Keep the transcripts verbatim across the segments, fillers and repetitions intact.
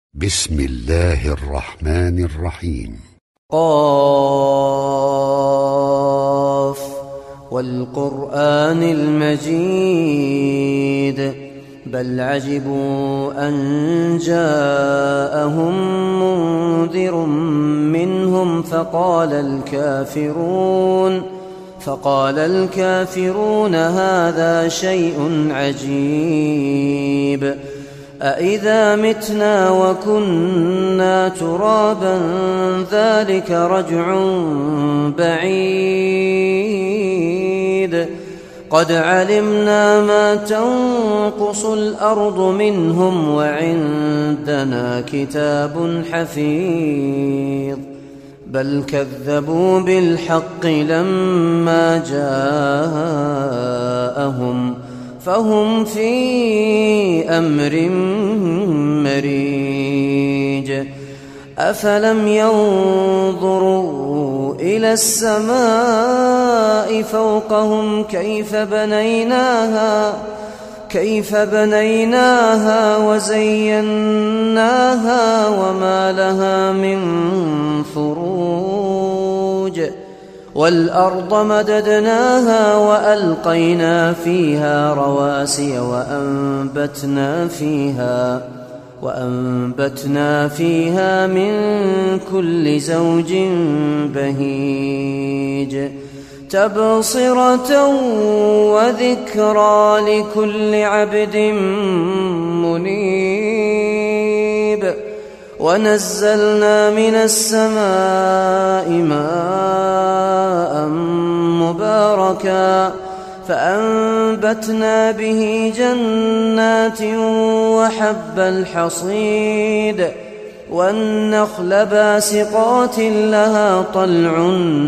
بسم الله الرحمن الرحيم. قاف والقرآن المجيد بل عجبوا أن جاءهم منذر منهم فقال الكافرون فقال الكافرون هذا شيء عجيب أإذا متنا وكنا ترابا ذلك رجع بعيد قد علمنا ما تنقص الأرض منهم وعندنا كتاب حفيظ بل كذبوا بالحق لما جاءهم فهم في أمر مريج أفلم ينظروا إلى السماء فوقهم كيف بنيناها كيف بنيناها وزيناها وما لها من فروج والأرض مددناها وألقينا فيها رواسي وأنبتنا فيها وأنبتنا فيها من كل زوج بهيج تبصرة وذكرى لكل عبد منيب ونزلنا من السماء ماء مباركا فأنبتنا به جنات وحب الحصيد والنخل باسقات لها طلع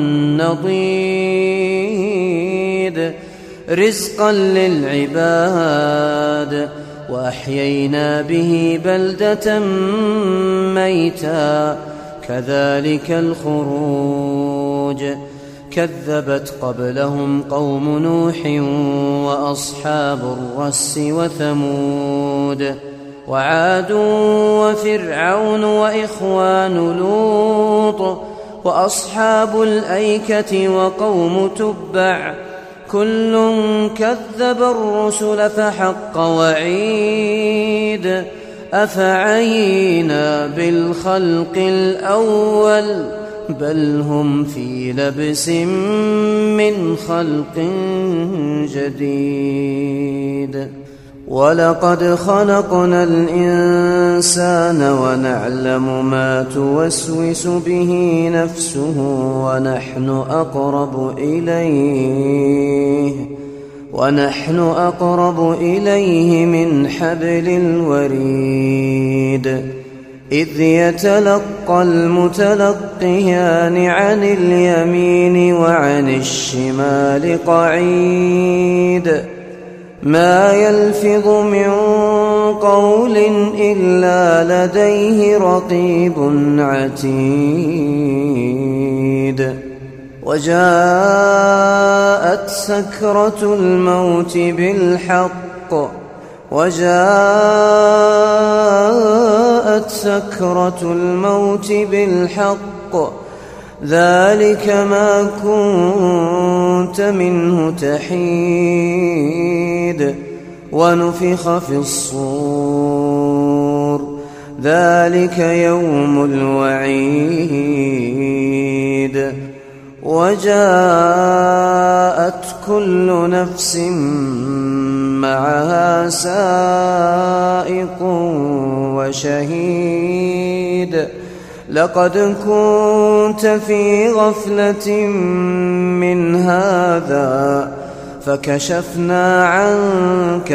نضيد رزقا للعباد وأحيينا به بلدة ميتا كذلك الخروج كذبت قبلهم قوم نوح وأصحاب الرس وثمود وعاد وفرعون وإخوان لوط وأصحاب الأيكة وقوم تبع كل كذب الرسل فحق وعيد أفعينا بالخلق الأول بل هم في لبس من خلق جديد ولقد خلقنا الإنسان ونعلم ما توسوس به نفسه ونحن أقرب إليه ونحن أقرب إليه من حبل الوريد إذ يتلقى المتلقيان عن اليمين وعن الشمال قعيد ما يلفظ من قول إلا لديه رقيب عتيد وجاءت سكرة الموت بالحق وجاءت سكرة الموت بالحق ذلك ما كنت منه تحيد ونفخ في الصور ذلك يوم الوعيد وجاءت كل نفس معها سائق وشهيد لقد كنت في غفلة من هذا فكشفنا عنك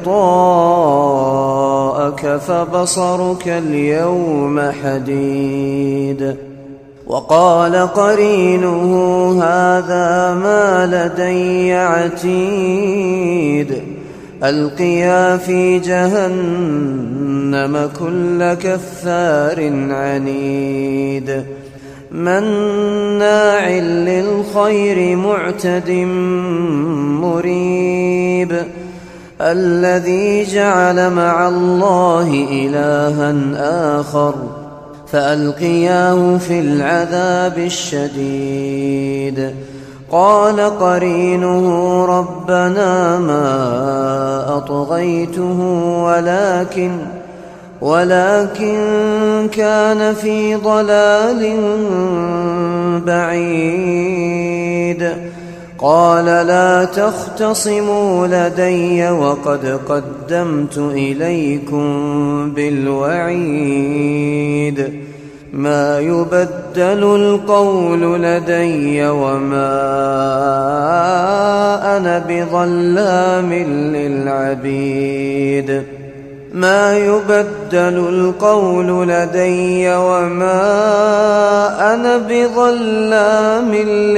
غطاءك فبصرك اليوم حديد وقال قرينه هذا ما لدي عتيد ألقيا في جهنم كل كفار عنيد مناع للخير معتد مريب الذي جعل مع الله إلها آخر فألقياه في العذاب الشديد. قال قرينه ربنا ما أطغيته ولكن ولكن كان في ضلال بعيد. قال لا تختصموا لدي وقد قدمت إليكم بالوعيد. ما يبدل القول لدي وما أنا بظلام للعبيد. ما يبدل القول لدي وما أنا بظلام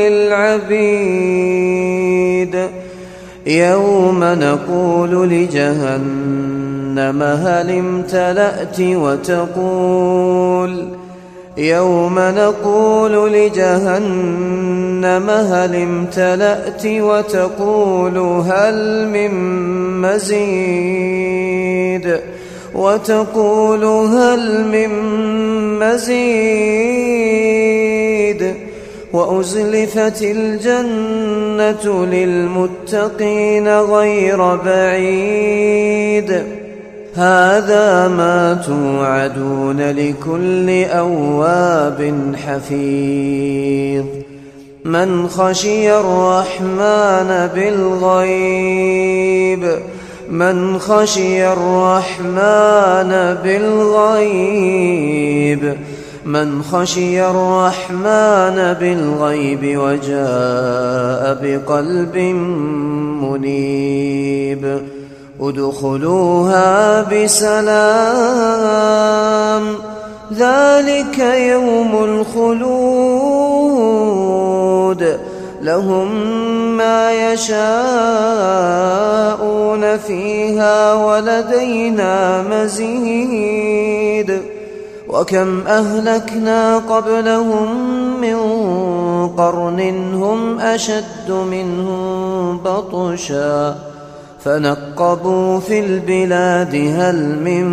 للعبيد. يوم نقول لجهنم هل امتلأت وتقول يوم نقول لجهنم هل امتلأت وتقول هل من مزيد وتقول هل من مزيد. وأزلفت الجنة للمتقين غير بعيد. هذا ما توعدون لكل أواب حفيظ. من خشي الرحمن بالغيب من خشي الرحمن بالغيب من خشي الرحمن بالغيب وجاء بقلب منيب. ادخلوها بسلام ذلك يوم الخلود. لهم ما يشاءون فيها ولدينا مزيد. وكم أهلكنا قبلهم من قرن هم أشد منهم بطشا فنقبوا في البلاد هل من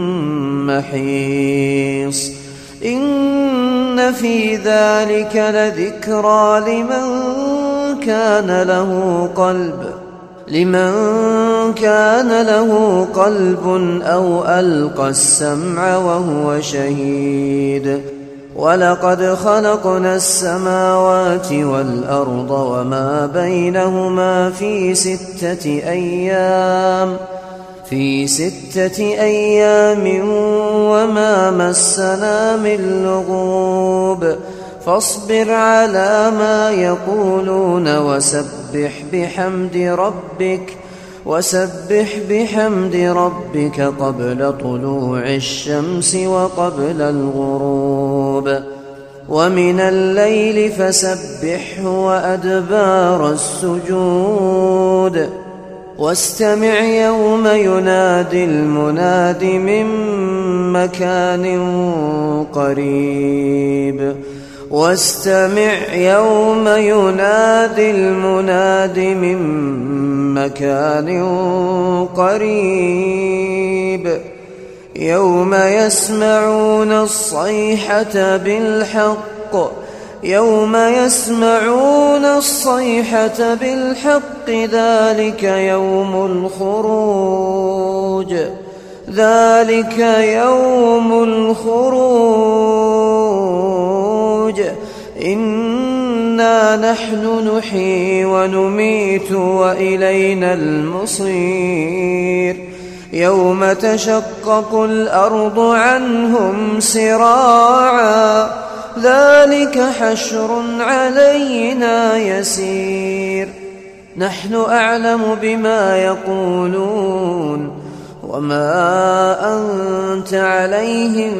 محيص. إن في ذلك لذكرى لمن كان له قلب لمن كان له قلب أو ألقى السمع وهو شهيد. ولقد خلقنا السماوات والأرض وما بينهما في ستة أيام في ستة أيام وما مسنا من لغوب. فاصبر على ما يقولون وسبح بحمد ربك وسبح بحمد ربك قبل طلوع الشمس وقبل الغروب. ومن الليل فسبحه وأدبار السجود. واستمع يوم ينادي المناد من مكان قريب واستمع يوم ينادي المناد من مكان قريب. يوم يسمعون الصيحة بالحق يوم يسمعون الصيحة بالحق ذلك يوم الخروج ذلك يوم الخروج. إنا نحن نحيي ونميت وإلينا المصير. يوم تشقق الأرض عنهم سراعا ذلك حشر علينا يسير. نحن أعلم بما يقولون وما أنت عليهم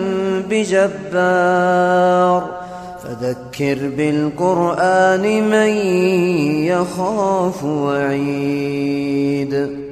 بجبار. فذكر بالقرآن من يخاف وعيد.